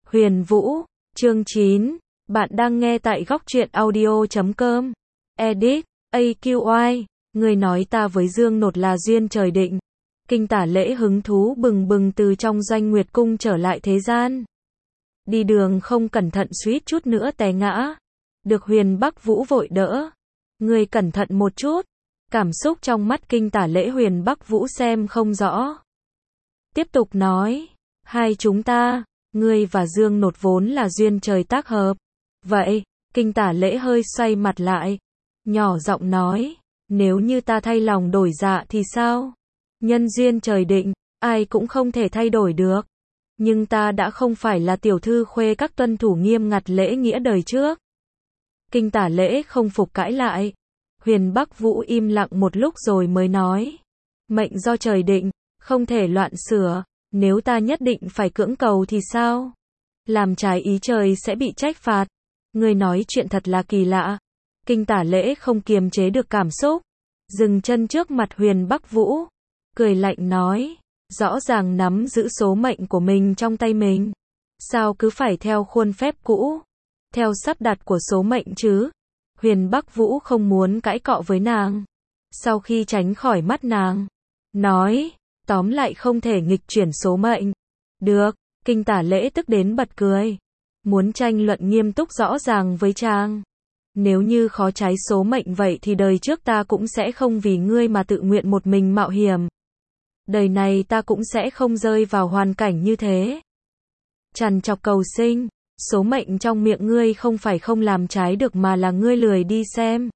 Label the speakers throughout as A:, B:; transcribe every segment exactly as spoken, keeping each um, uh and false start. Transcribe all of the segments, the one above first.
A: Huyền Vũ, chương chín, bạn đang nghe tại góc truyện audio chấm com. Edit, a quy i, người nói ta với Dương Nột là duyên trời định. Kinh Tả Lễ hứng thú bừng bừng từ trong Doanh Nguyệt Cung trở lại thế gian. Đi đường không cẩn thận suýt chút nữa té ngã. Được Huyền Bắc Vũ vội đỡ. Người cẩn thận một chút. Cảm xúc trong mắt Kinh Tả Lễ Huyền Bắc Vũ xem không rõ. Tiếp tục nói, hai chúng ta, ngươi và Dương Nột vốn là duyên trời tác hợp. Vậy, Kinh Tả Lễ hơi xoay mặt lại, nhỏ giọng nói, nếu như ta thay lòng đổi dạ thì sao? Nhân duyên trời định, ai cũng không thể thay đổi được. Nhưng ta đã không phải là tiểu thư khuê các tuân thủ nghiêm ngặt lễ nghĩa đời trước. Kinh Tả Lễ không phục cãi lại. Huyền Bắc Vũ im lặng một lúc rồi mới nói, mệnh do trời định, không thể loạn sửa. Nếu ta nhất định phải cưỡng cầu thì sao? Làm trái ý trời sẽ bị trách phạt. Ngươi nói chuyện thật là kỳ lạ. Kinh Tả Lễ không kiềm chế được cảm xúc, dừng chân trước mặt Huyền Bắc Vũ, cười lạnh nói, rõ ràng nắm giữ số mệnh của mình trong tay mình, sao cứ phải theo khuôn phép cũ, theo sắp đặt của số mệnh chứ? Huyền Bắc Vũ không muốn cãi cọ với nàng. Sau khi tránh khỏi mắt nàng, nói, tóm lại không thể nghịch chuyển số mệnh. Được, Kinh Tả Lễ tức đến bật cười. Muốn tranh luận nghiêm túc rõ ràng với chàng. Nếu như khó trái số mệnh vậy thì đời trước ta cũng sẽ không vì ngươi mà tự nguyện một mình mạo hiểm. Đời này ta cũng sẽ không rơi vào hoàn cảnh như thế. Trằn trọc cầu sinh, số mệnh trong miệng ngươi không phải không làm trái được mà là ngươi lười đi xem.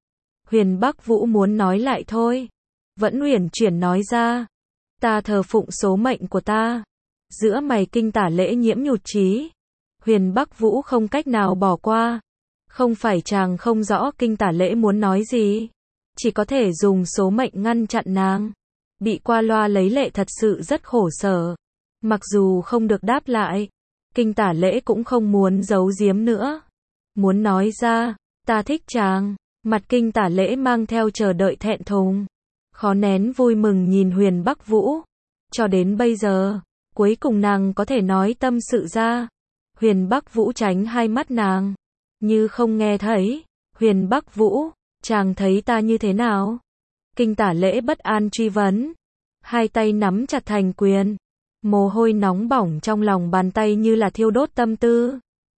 A: Huyền Bắc Vũ muốn nói lại thôi, vẫn uyển chuyển nói ra, ta thờ phụng số mệnh của ta. Giữa mày Kinh Tả Lễ nhiễm nhụt chí. Huyền Bắc Vũ không cách nào bỏ qua. Không phải chàng không rõ Kinh Tả Lễ muốn nói gì, chỉ có thể dùng số mệnh ngăn chặn nàng. Bị qua loa lấy lệ thật sự rất khổ sở. Mặc dù không được đáp lại, Kinh Tả Lễ cũng không muốn giấu giếm nữa. Muốn nói ra, ta thích chàng. Mặt Kinh Tả Lễ mang theo chờ đợi thẹn thùng, khó nén vui mừng nhìn Huyền Bắc Vũ. Cho đến bây giờ, cuối cùng nàng có thể nói tâm sự ra. Huyền Bắc Vũ tránh hai mắt nàng, như không nghe thấy. Huyền Bắc Vũ, chàng thấy ta như thế nào? Kinh Tả Lễ bất an truy vấn. Hai tay nắm chặt thành quyền, mồ hôi nóng bỏng trong lòng bàn tay như là thiêu đốt tâm tư.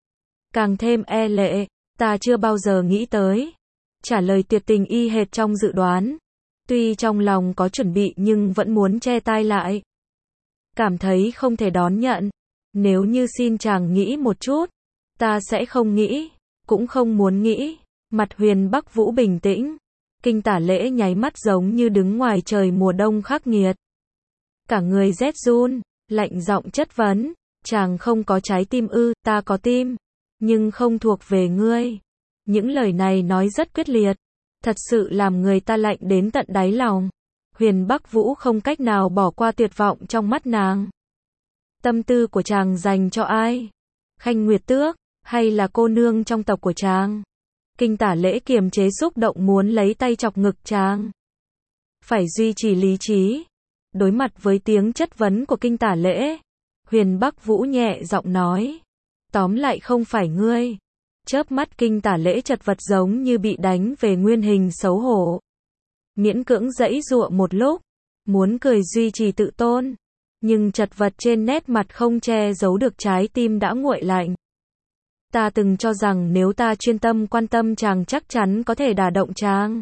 A: Càng thêm e lệ, ta chưa bao giờ nghĩ tới. Trả lời tuyệt tình y hệt trong dự đoán. Tuy trong lòng có chuẩn bị nhưng vẫn muốn che tai lại. Cảm thấy không thể đón nhận. Nếu như xin chàng nghĩ một chút, ta sẽ không nghĩ, cũng không muốn nghĩ. Mặt Huyền Bắc Vũ bình tĩnh. Kinh Tả Lễ nháy mắt giống như đứng ngoài trời mùa đông khắc nghiệt. Cả người rét run, lạnh giọng chất vấn, chàng không có trái tim ư? Ta có tim, nhưng không thuộc về ngươi. Những lời này nói rất quyết liệt, thật sự làm người ta lạnh đến tận đáy lòng. Huyền Bắc Vũ không cách nào bỏ qua tuyệt vọng trong mắt nàng. Tâm tư của chàng dành cho ai? Khanh Nguyệt Tước, hay là cô nương trong tộc của chàng? Kinh Tả Lễ kiềm chế xúc động muốn lấy tay chọc ngực chàng. Phải duy trì lý trí. Đối mặt với tiếng chất vấn của Kinh Tả Lễ, Huyền Bắc Vũ nhẹ giọng nói, tóm lại không phải ngươi. Chớp mắt Kinh Tả Lễ chật vật giống như bị đánh về nguyên hình xấu hổ. Miễn cưỡng giãy giụa một lúc, muốn cười duy trì tự tôn, nhưng chật vật trên nét mặt không che giấu được trái tim đã nguội lạnh. Ta từng cho rằng nếu ta chuyên tâm quan tâm chàng chắc chắn có thể đả động chàng.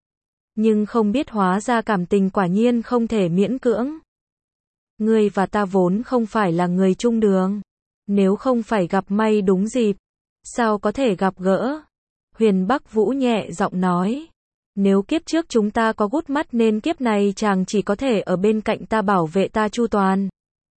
A: Nhưng không biết hóa ra cảm tình quả nhiên không thể miễn cưỡng. Ngươi và ta vốn không phải là người chung đường. Nếu không phải gặp may đúng dịp, sao có thể gặp gỡ? Huyền Bắc Vũ nhẹ giọng nói, nếu kiếp trước chúng ta có gút mắt nên kiếp này chàng chỉ có thể ở bên cạnh ta bảo vệ ta chu toàn.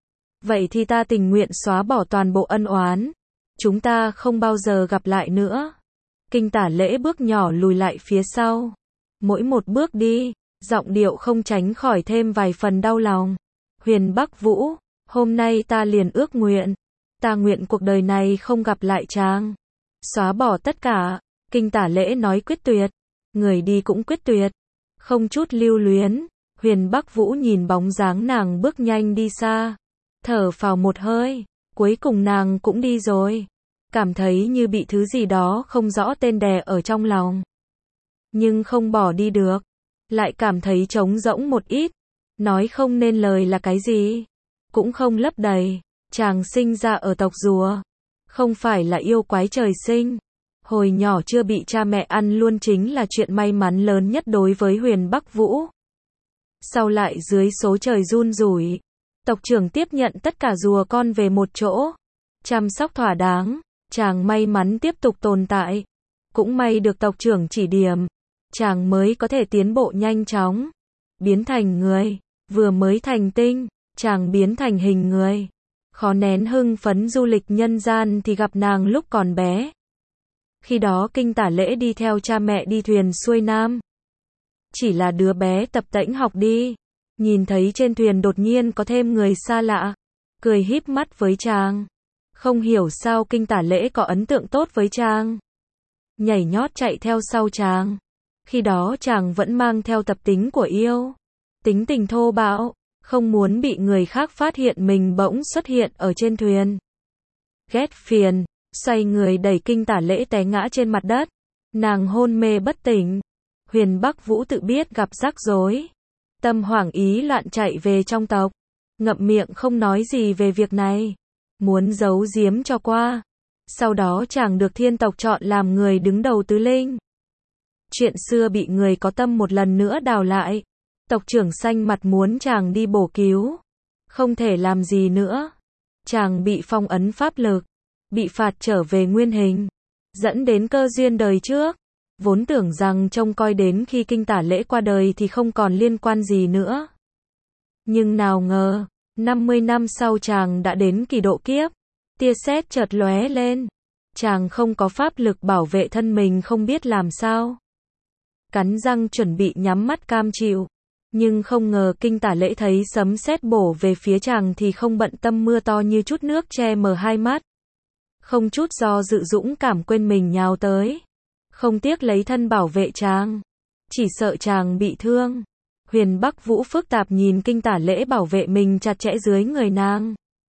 A: Vậy thì ta tình nguyện xóa bỏ toàn bộ ân oán. Chúng ta không bao giờ gặp lại nữa. Kinh Tả Lễ bước nhỏ lùi lại phía sau. Mỗi một bước đi, giọng điệu không tránh khỏi thêm vài phần đau lòng. Huyền Bắc Vũ, hôm nay ta liền ước nguyện. Ta nguyện cuộc đời này không gặp lại chàng. Xóa bỏ tất cả. Kinh Tả Lễ nói quyết tuyệt. Người đi cũng quyết tuyệt. Không chút lưu luyến. Huyền Bắc Vũ nhìn bóng dáng nàng bước nhanh đi xa. Thở phào một hơi. Cuối cùng nàng cũng đi rồi. Cảm thấy như bị thứ gì đó không rõ tên đè ở trong lòng. Nhưng không bỏ đi được. Lại cảm thấy trống rỗng một ít. Nói không nên lời là cái gì. Cũng không lấp đầy. Chàng sinh ra ở tộc rùa. Không phải là yêu quái trời sinh. Hồi nhỏ chưa bị cha mẹ ăn luôn chính là chuyện may mắn lớn nhất đối với Huyền Bắc Vũ. Sau lại dưới số trời run rủi, tộc trưởng tiếp nhận tất cả rùa con về một chỗ. Chăm sóc thỏa đáng, chàng may mắn tiếp tục tồn tại. Cũng may được tộc trưởng chỉ điểm, chàng mới có thể tiến bộ nhanh chóng. Biến thành người, vừa mới thành tinh, chàng biến thành hình người. Khó nén hưng phấn du lịch nhân gian thì gặp nàng lúc còn bé. Khi đó Kinh Tả Lễ đi theo cha mẹ đi thuyền xuôi nam. Chỉ là đứa bé tập tễnh học đi. Nhìn thấy trên thuyền đột nhiên có thêm người xa lạ. Cười híp mắt với chàng. Không hiểu sao Kinh Tả Lễ có ấn tượng tốt với chàng. Nhảy nhót chạy theo sau chàng. Khi đó chàng vẫn mang theo tập tính của yêu. Tính tình thô bạo. Không muốn bị người khác phát hiện mình bỗng xuất hiện ở trên thuyền. Ghét phiền. Xoay người đẩy Kinh Tả Lễ té ngã trên mặt đất. Nàng hôn mê bất tỉnh. Huyền Bắc Vũ tự biết gặp rắc rối. Tâm hoảng ý loạn chạy về trong tộc. Ngậm miệng không nói gì về việc này. Muốn giấu giếm cho qua. Sau đó chàng được thiên tộc chọn làm người đứng đầu tứ linh. Chuyện xưa bị người có tâm một lần nữa đào lại. Tộc trưởng xanh mặt muốn chàng đi bổ cứu. Không thể làm gì nữa. Chàng bị phong ấn pháp lực. Bị phạt trở về nguyên hình. Dẫn đến cơ duyên đời trước. Vốn tưởng rằng trông coi đến khi Kinh Tả Lễ qua đời thì không còn liên quan gì nữa. Nhưng nào ngờ, năm mươi năm sau chàng đã đến kỳ độ kiếp. Tia sét chợt lóe lên. Chàng không có pháp lực bảo vệ thân mình không biết làm sao. Cắn răng chuẩn bị nhắm mắt cam chịu. Nhưng không ngờ Kinh Tả Lễ thấy sấm sét bổ về phía chàng thì không bận tâm mưa to như chút nước che mờ hai mắt. Không chút do dự dũng cảm quên mình nhào tới. Không tiếc lấy thân bảo vệ chàng. Chỉ sợ chàng bị thương. Huyền Bắc Vũ phức tạp nhìn Kinh Tả Lễ bảo vệ mình chặt chẽ dưới người nàng.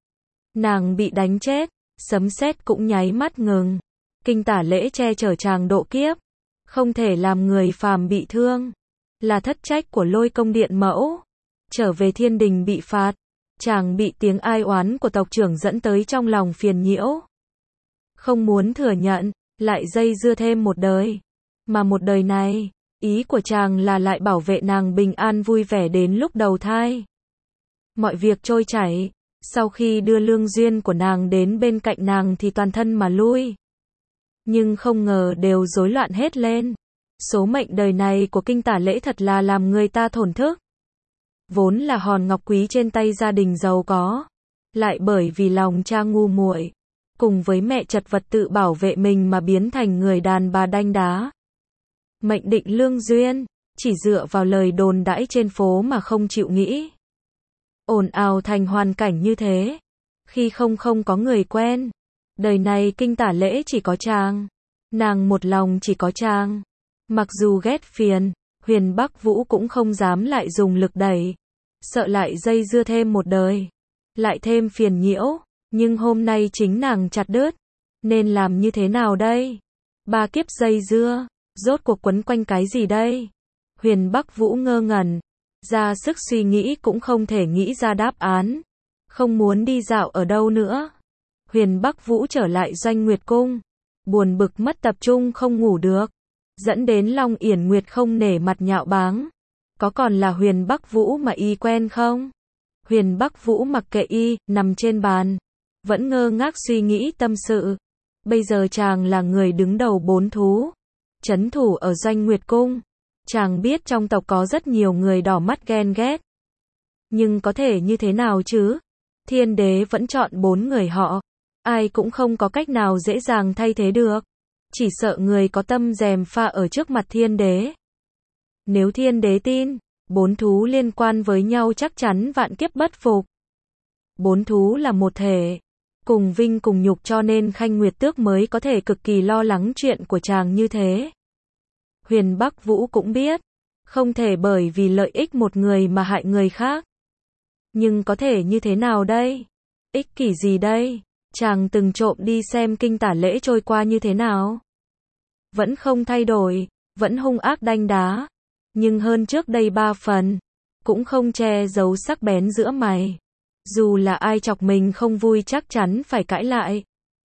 A: Nàng bị đánh chết. Sấm sét cũng nháy mắt ngừng. Kinh Tả Lễ che chở chàng độ kiếp. Không thể làm người phàm bị thương. Là thất trách của Lôi Công Điện Mẫu. Trở về thiên đình bị phạt. Chàng bị tiếng ai oán của tộc trưởng dẫn tới trong lòng phiền nhiễu. Không muốn thừa nhận. Lại dây dưa thêm một đời. Mà một đời này, ý của chàng là lại bảo vệ nàng bình an vui vẻ đến lúc đầu thai. Mọi việc trôi chảy. Sau khi đưa lương duyên của nàng đến bên cạnh nàng thì toàn thân mà lui. Nhưng không ngờ đều rối loạn hết lên. Số mệnh đời này của Kinh Tả Lễ thật là làm người ta thổn thức. Vốn là hòn ngọc quý trên tay gia đình giàu có. Lại bởi vì lòng cha ngu muội, cùng với mẹ chật vật tự bảo vệ mình mà biến thành người đàn bà đanh đá. Mệnh định lương duyên, chỉ dựa vào lời đồn đãi trên phố mà không chịu nghĩ. Ồn ào thành hoàn cảnh như thế. Khi không không có người quen. Đời này Kinh Tả Lễ chỉ có chàng. Nàng một lòng chỉ có chàng. Mặc dù ghét phiền, Huyền Bắc Vũ cũng không dám lại dùng lực đẩy. Sợ lại dây dưa thêm một đời. Lại thêm phiền nhiễu. Nhưng hôm nay chính nàng chặt đứt. Nên làm như thế nào đây? Ba kiếp dây dưa. Rốt cuộc quấn quanh cái gì đây? Huyền Bắc Vũ ngơ ngẩn. Ra sức suy nghĩ cũng không thể nghĩ ra đáp án. Không muốn đi dạo ở đâu nữa. Huyền Bắc Vũ trở lại Doanh Nguyệt Cung. Buồn bực mất tập trung không ngủ được. Dẫn đến Long Yển Nguyệt không nể mặt nhạo báng. Có còn là Huyền Bắc Vũ mà y quen không? Huyền Bắc Vũ mặc kệ y, nằm trên bàn. Vẫn ngơ ngác suy nghĩ tâm sự. Bây giờ chàng là người đứng đầu bốn thú. Trấn thủ ở Doanh Nguyệt Cung. Chàng biết trong tộc có rất nhiều người đỏ mắt ghen ghét. Nhưng có thể như thế nào chứ? Thiên đế vẫn chọn bốn người họ. Ai cũng không có cách nào dễ dàng thay thế được. Chỉ sợ người có tâm gièm pha ở trước mặt thiên đế. Nếu thiên đế tin, bốn thú liên quan với nhau chắc chắn vạn kiếp bất phục. Bốn thú là một thể. Cùng vinh cùng nhục cho nên Khanh Nguyệt Tước mới có thể cực kỳ lo lắng chuyện của chàng như thế. Huyền Bắc Vũ cũng biết. Không thể bởi vì lợi ích một người mà hại người khác. Nhưng có thể như thế nào đây? Ích kỷ gì đây? Chàng từng trộm đi xem Kinh Tả Lễ trôi qua như thế nào. Vẫn không thay đổi, vẫn hung ác đanh đá, nhưng hơn trước đây ba phần, cũng không che giấu sắc bén giữa mày. Dù là ai chọc mình không vui chắc chắn phải cãi lại.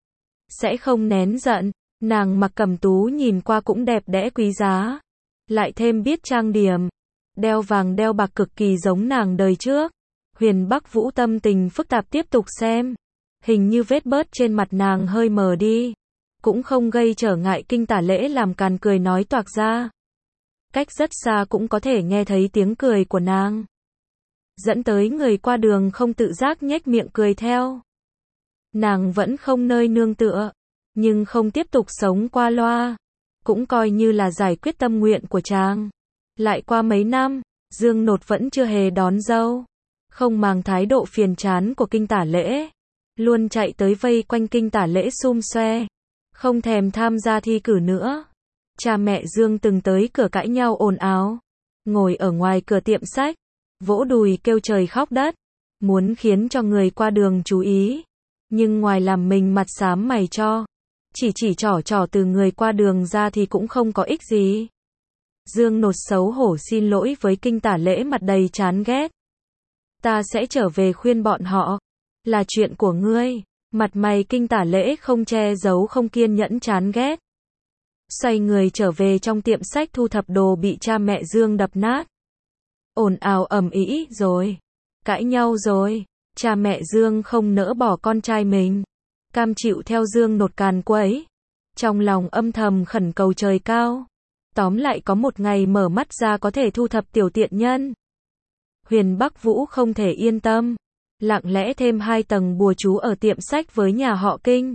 A: Sẽ không nén giận, nàng mặc cẩm tú nhìn qua cũng đẹp đẽ quý giá. Lại thêm biết trang điểm, đeo vàng đeo bạc cực kỳ giống nàng đời trước. Huyền Bắc Vũ tâm tình phức tạp tiếp tục xem. Hình như vết bớt trên mặt nàng hơi mờ đi. Cũng không gây trở ngại Kinh Tả Lễ làm càn cười nói toạc ra. Cách rất xa cũng có thể nghe thấy tiếng cười của nàng. Dẫn tới người qua đường không tự giác nhếch miệng cười theo. Nàng vẫn không nơi nương tựa, nhưng không tiếp tục sống qua loa. Cũng coi như là giải quyết tâm nguyện của chàng. Lại qua mấy năm, Dương Nột vẫn chưa hề đón dâu. Không màng thái độ phiền chán của Kinh Tả Lễ. Luôn chạy tới vây quanh Kinh Tả Lễ xum xoe. Không thèm tham gia thi cử nữa. Cha mẹ Dương từng tới cửa cãi nhau ồn ào. Ngồi ở ngoài cửa tiệm sách. Vỗ đùi kêu trời khóc đất. Muốn khiến cho người qua đường chú ý. Nhưng ngoài làm mình mặt xám mày cho. Chỉ chỉ trỏ trỏ từ người qua đường ra thì cũng không có ích gì. Dương Nột xấu hổ xin lỗi với Kinh Tả Lễ mặt đầy chán ghét. Ta sẽ trở về khuyên bọn họ. Là chuyện của ngươi. Mặt mày Kinh Tả Lễ không che giấu không kiên nhẫn chán ghét. Xoay người trở về trong tiệm sách thu thập đồ bị cha mẹ Dương đập nát. Ồn ào ầm ĩ rồi. Cãi nhau rồi. Cha mẹ Dương không nỡ bỏ con trai mình. Cam chịu theo Dương Nột càn quấy. Trong lòng âm thầm khẩn cầu trời cao. Tóm lại có một ngày mở mắt ra có thể thu thập tiểu tiện nhân. Huyền Bắc Vũ không thể yên tâm. Lặng lẽ thêm hai tầng bùa chú ở tiệm sách với nhà họ Kinh.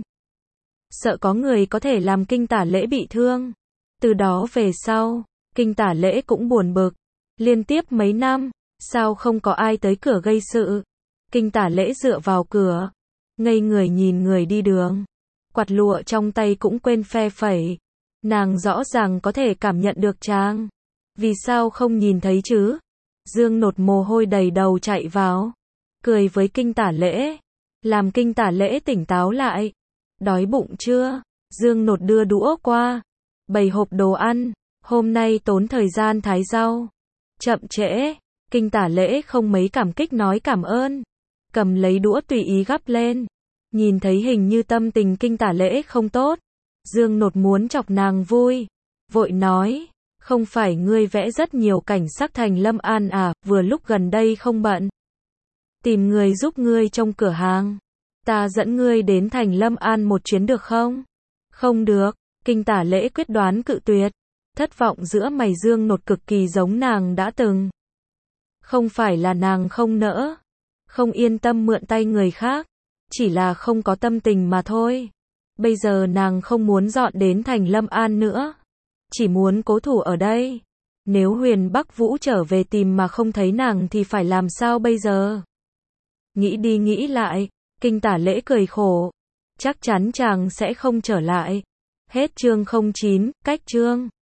A: Sợ có người có thể làm Kinh Tả Lễ bị thương. Từ đó về sau, Kinh Tả Lễ cũng buồn bực. Liên tiếp mấy năm, sao không có ai tới cửa gây sự. Kinh Tả Lễ dựa vào cửa. Ngây người nhìn người đi đường. Quạt lụa trong tay cũng quên phe phẩy. Nàng rõ ràng có thể cảm nhận được chàng. Vì sao không nhìn thấy chứ? Dương Nột mồ hôi đầy đầu chạy vào. Cười với Kinh Tả Lễ. Làm Kinh Tả Lễ tỉnh táo lại. Đói bụng chưa? Dương Nột đưa đũa qua. Bày hộp đồ ăn. Hôm nay tốn thời gian thái rau. Chậm trễ. Kinh Tả Lễ không mấy cảm kích nói cảm ơn. Cầm lấy đũa tùy ý gắp lên. Nhìn thấy hình như tâm tình Kinh Tả Lễ không tốt. Dương Nột muốn chọc nàng vui. Vội nói. Không phải ngươi vẽ rất nhiều cảnh sắc thành Lâm An à, vừa lúc gần đây không bận. Tìm người giúp ngươi trong cửa hàng. Ta dẫn ngươi đến thành Lâm An một chuyến được không? Không được. Kinh Tả Lễ quyết đoán cự tuyệt. Thất vọng giữa mày Dương Nột cực kỳ giống nàng đã từng. Không phải là nàng không nỡ. Không yên tâm mượn tay người khác. Chỉ là không có tâm tình mà thôi. Bây giờ nàng không muốn dọn đến thành Lâm An nữa. Chỉ muốn cố thủ ở đây. Nếu Huyền Bắc Vũ trở về tìm mà không thấy nàng thì phải làm sao bây giờ? Nghĩ đi nghĩ lại. Kinh Tả Lễ cười khổ. Chắc chắn chàng sẽ không trở lại. Hết chương không chín, cách chương.